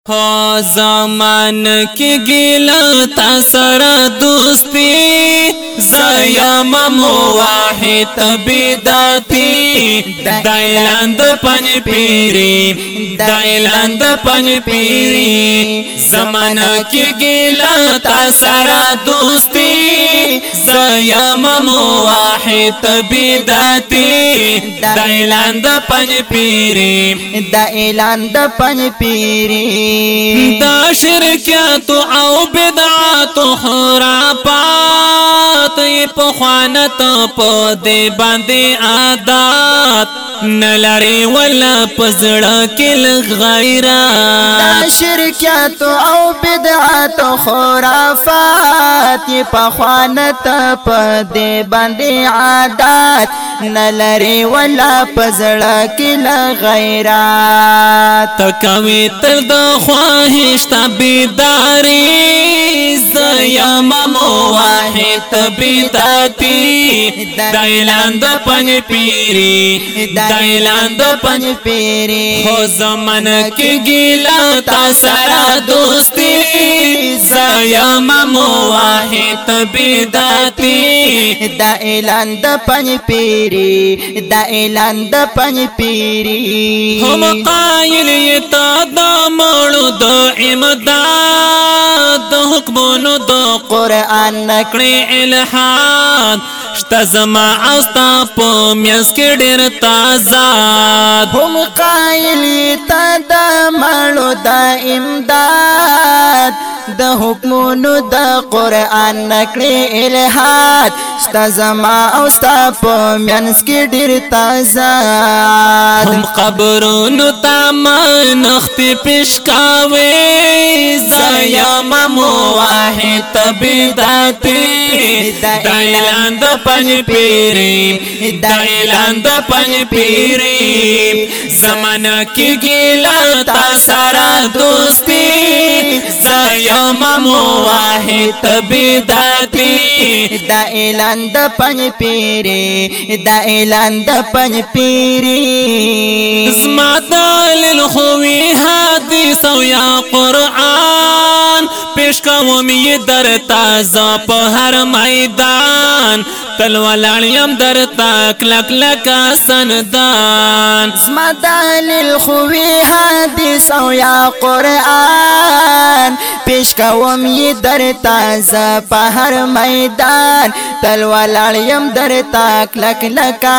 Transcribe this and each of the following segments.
ہو زمان کی گیلا تا سرا دوستی زیم مواحد بیداتی دائلند پنج پیری دائلند پنج پیری زمان کی گیلا تا سرا دوستی زیم مواحد بیداتی دائلند پنج پیری دائلند پنج پیری دا شرکیات او بدعات خرافات یہ پخوانت پا دے باندے عادات نلاری ولا پزڑا کل غیرات دا شرکیات او بدعات خرافات یہ پخوانت پا دے باندے عادات نلری ولا پزڑا کل غیرات تکوی تل دا خواہش تا بیداری زیم مواحد بیداتی دائلند پنج پیری دائلند پنج پیری ہو زمن کی گیلا تا سرا دوستی زیم مواحد بیداتی دائلند پنج پیری دائلند پنج پیری ہم قائل یہ تا دا موڑو دا امداد دا حکمونو دا قرآن نکڑی الحاد شتا زما اوستا پو میاس کے ڈیر تازاد ہم قائلی تا دا مالو دا امداد دا حکمونو دا قرآن نکڑی الحاد شتا زما اوستا پو میانس کی ڈیر تازاد ہم قبرونو تا منخت پشکاوے زیم مواحد بیداتی دائلند پنج پیری دائلند پنج پیری زمان کی گیلا تا سارا دوستی زیم مواحد بیداتی دائلند پنج پیری دائلند پنج پیری اسما دلیل خوی حدیث و یا قرآن پیش کوم یہ در تازہ پا ہر میدان تلوالانیم در تاک لک لکا سندان اسما دلیل خوی حدیث و یا قرآن پیش کوم یہ در تازہ پا ہر میدان تلوالانیم در تاک لک لکا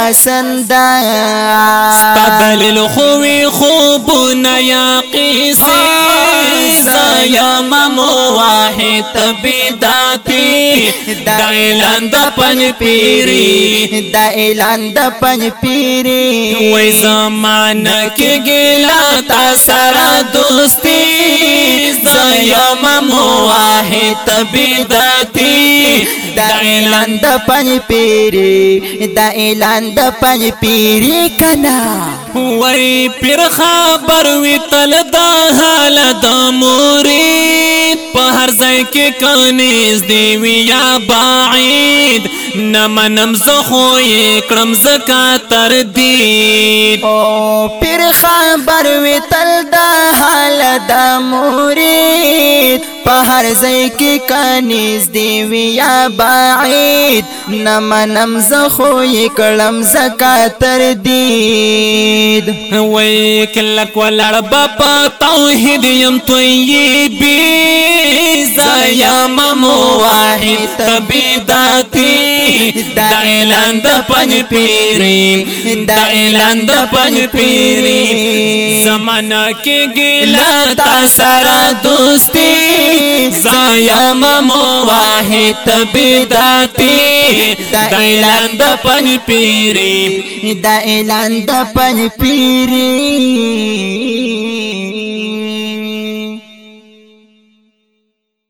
سندان دلیل خوی خوب نیا قیسی زیم مواحد بیداتی دائلند پنج پیری دائلند پنج پیری وی زمان کی گیلا تا سرا دوستی زیم مواحد بیداتی دائلند پنج پیری دائلند پنج پیری کنا وی پیر خبر وی تل دا حال دا مرید پا ہر زی کی کنیز دیوی یا بعید نمنم زخوی اکرم زکا تردید او پیر خبر وی تل دا حال دا مرید پا ہر زی کی کنیز دیوی یا بعید نمنم زخوی اکرم زکا تردید وی کلک والعربا پا توحید یم طیبی زیم مواحد بیداتی دائلند پنج پیری دائلند پنج پیری زمان کی گیلا تا سارا دوستی زیم مواحد بیداتی دائلند پنج پیری دائلند پنج پیری